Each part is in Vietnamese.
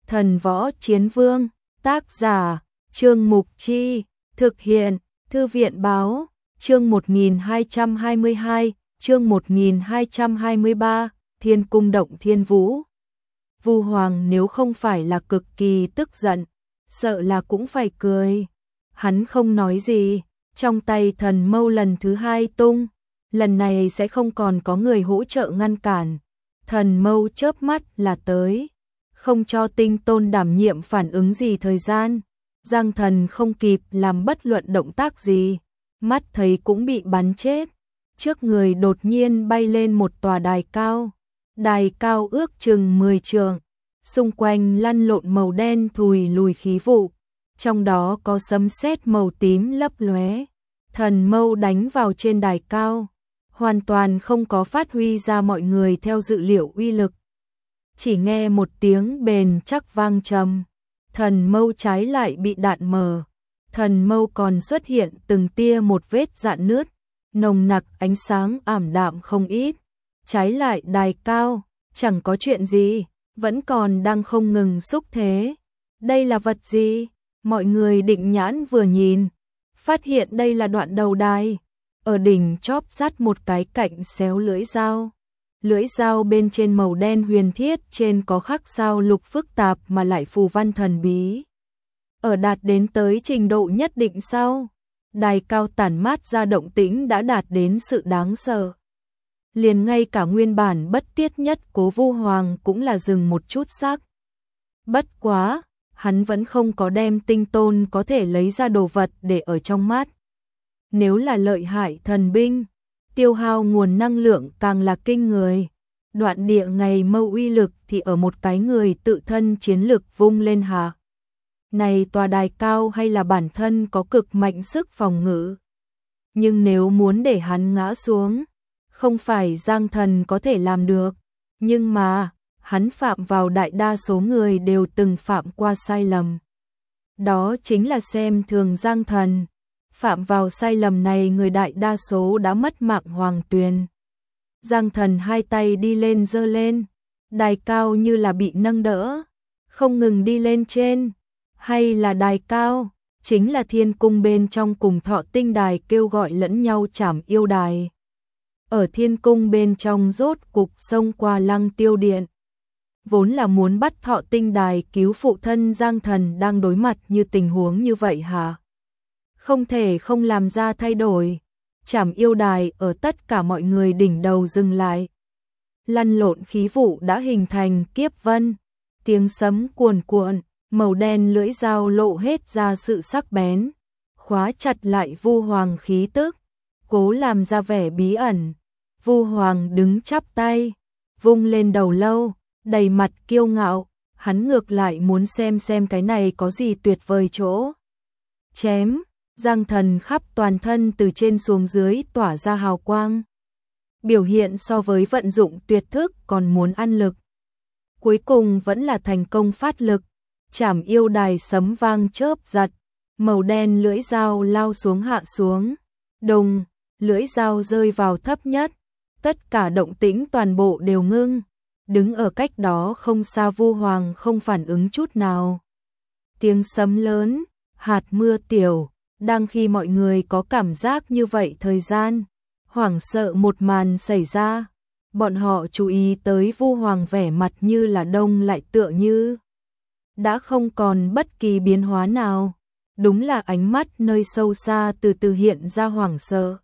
Thần võ chiến vương, tác giả, Trương Mục Chi, thực hiện, Thư viện báo, chương 1222, chương 1223, Thiên cung động thiên vũ. Vu Hoàng nếu không phải là cực kỳ tức giận, sợ là cũng phải cười. Hắn không nói gì, trong tay thần mâu lần thứ hai tung, lần này sẽ không còn có người hỗ trợ ngăn cản. Thần mâu chớp mắt là tới, không cho Tinh Tôn đảm nhiệm phản ứng gì thời gian. Giang Thần không kịp làm bất luận động tác gì, mắt thấy cũng bị bắn chết. Trước người đột nhiên bay lên một tòa đài cao ước chừng 10 trượng, xung quanh lăn lộn màu đen thùi lùi khí vụ, trong đó có sấm sét màu tím lấp lóe. Thần mâu đánh vào trên đài cao, hoàn toàn không có phát huy ra mọi người theo dự liệu uy lực. Chỉ nghe một tiếng bền chắc vang trầm, thần mâu trái lại bị đạn mờ. Thần mâu còn xuất hiện từng tia một vết rạn nứt, nồng nặc ánh sáng ảm đạm không ít. Trái lại đài cao, chẳng có chuyện gì, vẫn còn đang không ngừng xúc thế. Đây là vật gì? Mọi người định nhãn vừa nhìn, phát hiện đây là đoạn đầu đài. Ở đỉnh chóp sắt một cái cạnh xéo lưỡi dao. Lưỡi dao bên trên màu đen huyền thiết, trên có khắc sao lục phức tạp mà lại phù văn thần bí. Ở đạt đến tới trình độ nhất định sau, đài cao tản mát ra động tĩnh đã đạt đến sự đáng sợ. Liền ngay cả nguyên bản bất tiết nhất Cố Vu Hoàng cũng là dừng một chút sắc. Bất quá, hắn vẫn không có đem Tinh Tôn có thể lấy ra đồ vật để ở trong mắt. Nếu là lợi hại thần binh, tiêu hao nguồn năng lượng càng là kinh người. Đoạn địa ngày mâu uy lực thì ở một cái người tự thân chiến lực vung lên hạ. Này tòa đài cao hay là bản thân có cực mạnh sức phòng ngự. Nhưng nếu muốn để hắn ngã xuống, không phải Giang Thần có thể làm được. Nhưng mà, hắn phạm vào đại đa số người đều từng phạm qua sai lầm. Đó chính là xem thường Giang Thần. Phạm vào sai lầm này người đại đa số đã mất mạng hoàng tuyền. Giang Thần hai tay đi lên giơ lên, đài cao như là bị nâng đỡ, không ngừng đi lên trên. Hay là đài cao, chính là thiên cung bên trong cùng Thọ Tinh đài kêu gọi lẫn nhau trảm yêu đài. Ở thiên cung bên trong rốt cục xông qua Lăng Tiêu Điện. Vốn là muốn bắt Thọ Tinh đài cứu phụ thân Giang Thần đang đối mặt như tình huống như vậy hả? Không thể không làm ra thay đổi. Trảm yêu đài ở tất cả mọi người đỉnh đầu dừng lại. Lăn lộn khí vụ đã hình thành kiếp vân. Tiếng sấm cuồn cuộn, màu đen lưỡi dao lộ hết ra sự sắc bén. Khóa chặt lại Vu Hoàng khí tức, cố làm ra vẻ bí ẩn. Vu Hoàng đứng chắp tay, vung lên đầu lâu, đầy mặt kiêu ngạo. Hắn ngược lại muốn xem cái này có gì tuyệt vời chỗ. Chém. Giang Thần khắp toàn thân từ trên xuống dưới tỏa ra hào quang. Biểu hiện so với vận dụng tuyệt thức còn muốn ăn lực. Cuối cùng vẫn là thành công phát lực. Trảm yêu đài sấm vang chớp giật. Màu đen lưỡi dao lao xuống hạ xuống. Đùng, lưỡi dao rơi vào thấp nhất. Tất cả động tĩnh toàn bộ đều ngưng. Đứng ở cách đó không xa Vu Hoàng không phản ứng chút nào. Tiếng sấm lớn, hạt mưa tiểu. Đang khi mọi người có cảm giác như vậy thời gian, hoảng sợ một màn xảy ra, bọn họ chú ý tới Vu Hoàng vẻ mặt như là đông lại tựa như đã không còn bất kỳ biến hóa nào. Đúng là ánh mắt nơi sâu xa từ từ hiện ra hoảng sợ.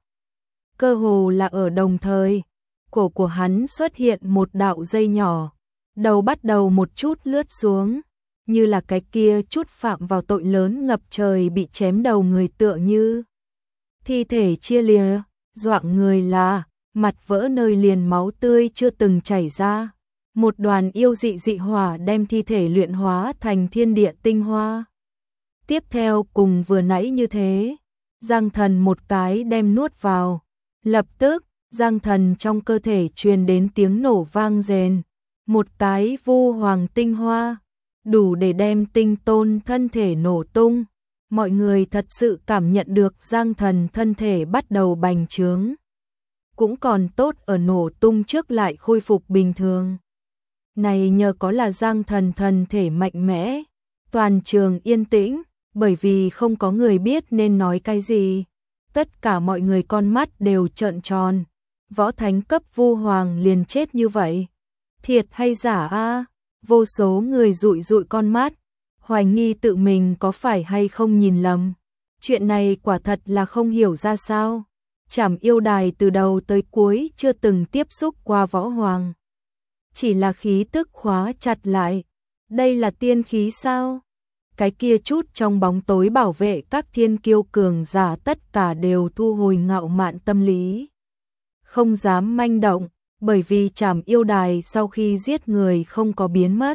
Cơ hồ là ở đồng thời, cổ của hắn xuất hiện một đạo dây nhỏ, đầu bắt đầu một chút lướt xuống. Như là cái kia chút phạm vào tội lớn ngập trời bị chém đầu người tựa như thi thể chia lìa, doạng người là mặt vỡ nơi liền máu tươi chưa từng chảy ra. Một đoàn yêu dị hỏa đem thi thể luyện hóa thành thiên địa tinh hoa. Tiếp theo cùng vừa nãy như thế, Giang Thần một cái đem nuốt vào. Lập tức, Giang Thần trong cơ thể truyền đến tiếng nổ vang rền. Một cái Vu Hoàng tinh hoa, đủ để đem Tinh Tôn thân thể nổ tung. Mọi người thật sự cảm nhận được Giang Thần thân thể bắt đầu bành trướng. Cũng còn tốt ở nổ tung trước lại khôi phục bình thường. Này nhờ có là Giang Thần thân thể mạnh mẽ, toàn trường yên tĩnh, bởi vì không có người biết nên nói cái gì. Tất cả mọi người con mắt đều trợn tròn. Võ thánh cấp Vu Hoàng liền chết như vậy. Thiệt hay giả a? Vô số người dụi dụi con mắt, hoài nghi tự mình có phải hay không nhìn lầm. Chuyện này quả thật là không hiểu ra sao. Trảm yêu đài từ đầu tới cuối chưa từng tiếp xúc qua Võ Hoàng. Chỉ là khí tức khóa chặt lại. Đây là tiên khí sao? Cái kia chút trong bóng tối bảo vệ các thiên kiêu cường giả tất cả đều thu hồi ngạo mạn tâm lý. Không dám manh động, bởi vì Trảm yêu đài sau khi giết người không có biến mất.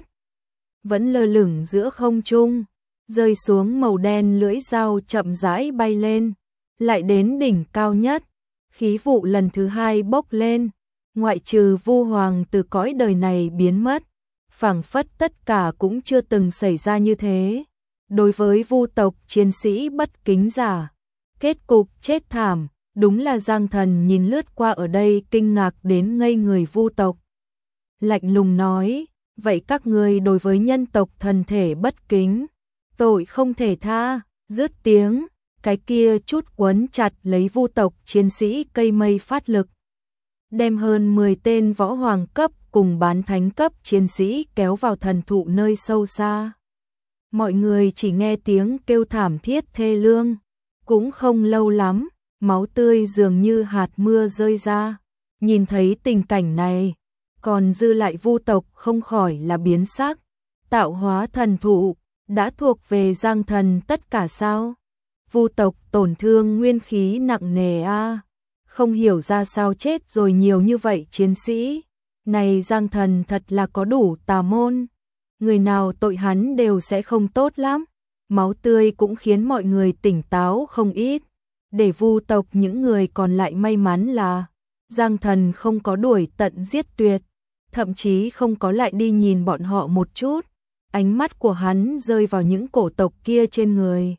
Vẫn lơ lửng giữa không trung, rơi xuống màu đen lưỡi dao chậm rãi bay lên, lại đến đỉnh cao nhất. Khí vụ lần thứ hai bốc lên, ngoại trừ Vu Hoàng từ cõi đời này biến mất, phảng phất tất cả cũng chưa từng xảy ra như thế. Đối với Vu tộc chiến sĩ bất kính giả, kết cục chết thảm, đúng là Giang Thần nhìn lướt qua ở đây kinh ngạc đến ngây người. Vu tộc lạnh lùng nói, vậy các ngươi đối với nhân tộc thần thể bất kính, tội không thể tha. Dứt tiếng, cái kia chút quấn chặt lấy Vu tộc chiến sĩ cây mây phát lực, đem hơn 10 tên võ hoàng cấp cùng bán thánh cấp chiến sĩ kéo vào thần thụ nơi sâu xa. Mọi người chỉ nghe tiếng kêu thảm thiết thê lương, cũng không lâu lắm, máu tươi dường như hạt mưa rơi ra. Nhìn thấy tình cảnh này, còn dư lại Vu tộc không khỏi là biến sắc. Tạo hóa thần thụ đã thuộc về Giang Thần tất cả sao? Vu tộc tổn thương nguyên khí nặng nề a, không hiểu ra sao chết rồi nhiều như vậy chiến sĩ. Này Giang Thần thật là có đủ tà môn, người nào tội hắn đều sẽ không tốt lắm. Máu tươi cũng khiến mọi người tỉnh táo không ít. Để Vu tộc những người còn lại may mắn là Giang Thần không có đuổi tận giết tuyệt, thậm chí không có lại đi nhìn bọn họ một chút. Ánh mắt của hắn rơi vào những cổ tộc kia trên người,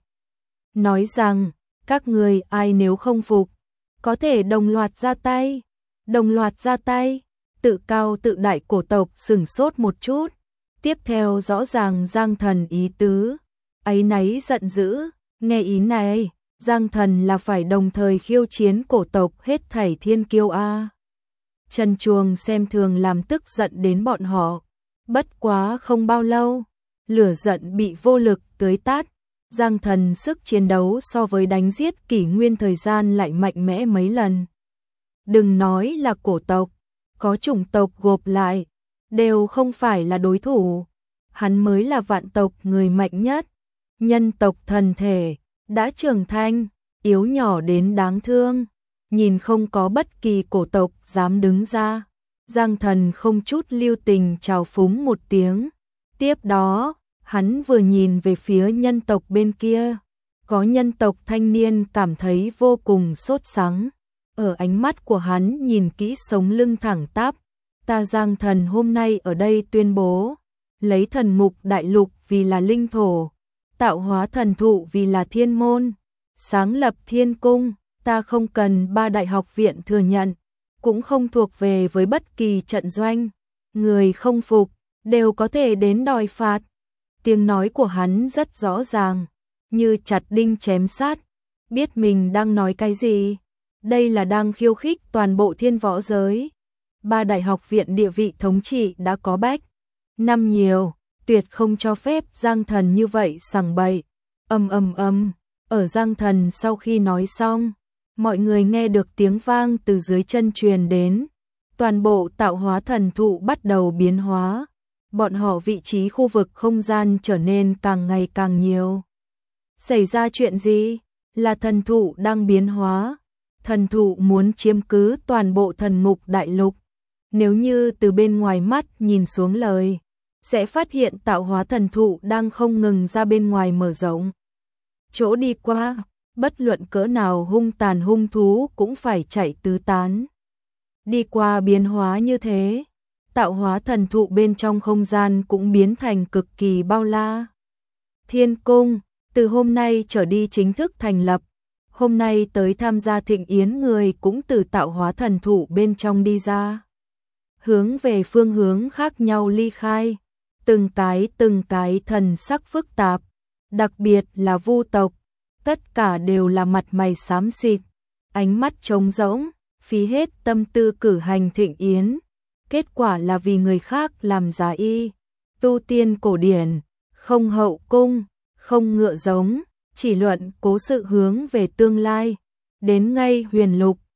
nói rằng, các người ai nếu không phục, có thể đồng loạt ra tay. Đồng loạt ra tay. Tự cao tự đại cổ tộc sửng sốt một chút, tiếp theo rõ ràng Giang Thần ý tứ, áy náy giận dữ. Nghe ý này, Giang Thần là phải đồng thời khiêu chiến cổ tộc hết thảy thiên kiêu a. Trần Chuồng xem thường làm tức giận đến bọn họ. Bất quá không bao lâu, lửa giận bị vô lực tưới tát. Giang Thần sức chiến đấu so với đánh giết kỷ nguyên thời gian lại mạnh mẽ mấy lần. Đừng nói là cổ tộc, có chủng tộc gộp lại, đều không phải là đối thủ. Hắn mới là vạn tộc người mạnh nhất. Nhân tộc thần thể, đã trưởng thành, yếu nhỏ đến đáng thương. Nhìn không có bất kỳ cổ tộc dám đứng ra. Giang Thần không chút lưu tình chào phúng một tiếng. Tiếp đó, hắn vừa nhìn về phía nhân tộc bên kia. Có nhân tộc thanh niên cảm thấy vô cùng sốt sắng. Ở ánh mắt của hắn nhìn kỹ sống lưng thẳng tắp. Ta Giang Thần hôm nay ở đây tuyên bố, lấy thần mục đại lục vì là linh thổ, tạo hóa thần thụ vì là thiên môn, sáng lập thiên cung. Ta không cần 3 đại học viện thừa nhận, cũng không thuộc về với bất kỳ trận doanh. Người không phục, đều có thể đến đòi phạt. Tiếng nói của hắn rất rõ ràng, như chặt đinh chém sát. Biết mình đang nói cái gì. Đây là đang khiêu khích toàn bộ thiên võ giới. 3 đại học viện địa vị thống trị đã có bách năm nhiều, tuyệt không cho phép Giang Thần như vậy sằng bậy. Ở Giang Thần sau khi nói xong, mọi người nghe được tiếng vang từ dưới chân truyền đến. Toàn bộ tạo hóa thần thụ bắt đầu biến hóa. Bọn họ vị trí khu vực không gian trở nên càng ngày càng nhiều. Xảy ra chuyện gì? Là thần thụ đang biến hóa. Thần thụ muốn chiếm cứ toàn bộ thần mục đại lục. Nếu như từ bên ngoài mắt nhìn xuống lời, sẽ phát hiện tạo hóa thần thụ đang không ngừng ra bên ngoài mở rộng. Chỗ đi qua, bất luận cỡ nào hung tàn hung thú cũng phải chạy tứ tán. Đi qua biến hóa như thế, tạo hóa thần thụ bên trong không gian cũng biến thành cực kỳ bao la. Thiên cung, từ hôm nay trở đi chính thức thành lập. Hôm nay tới tham gia thịnh yến người cũng từ tạo hóa thần thụ bên trong đi ra. hướng về phương hướng khác nhau ly khai, từng cái thần sắc phức tạp, đặc biệt là Vu tộc, tất cả đều là mặt mày xám xịt, ánh mắt trống rỗng, phí hết tâm tư cử hành thịnh yến, kết quả là vì người khác làm giá y, tu tiên cổ điển, không hậu cung, không ngựa giống, chỉ luận cố sự hướng về tương lai, đến ngay huyền lục,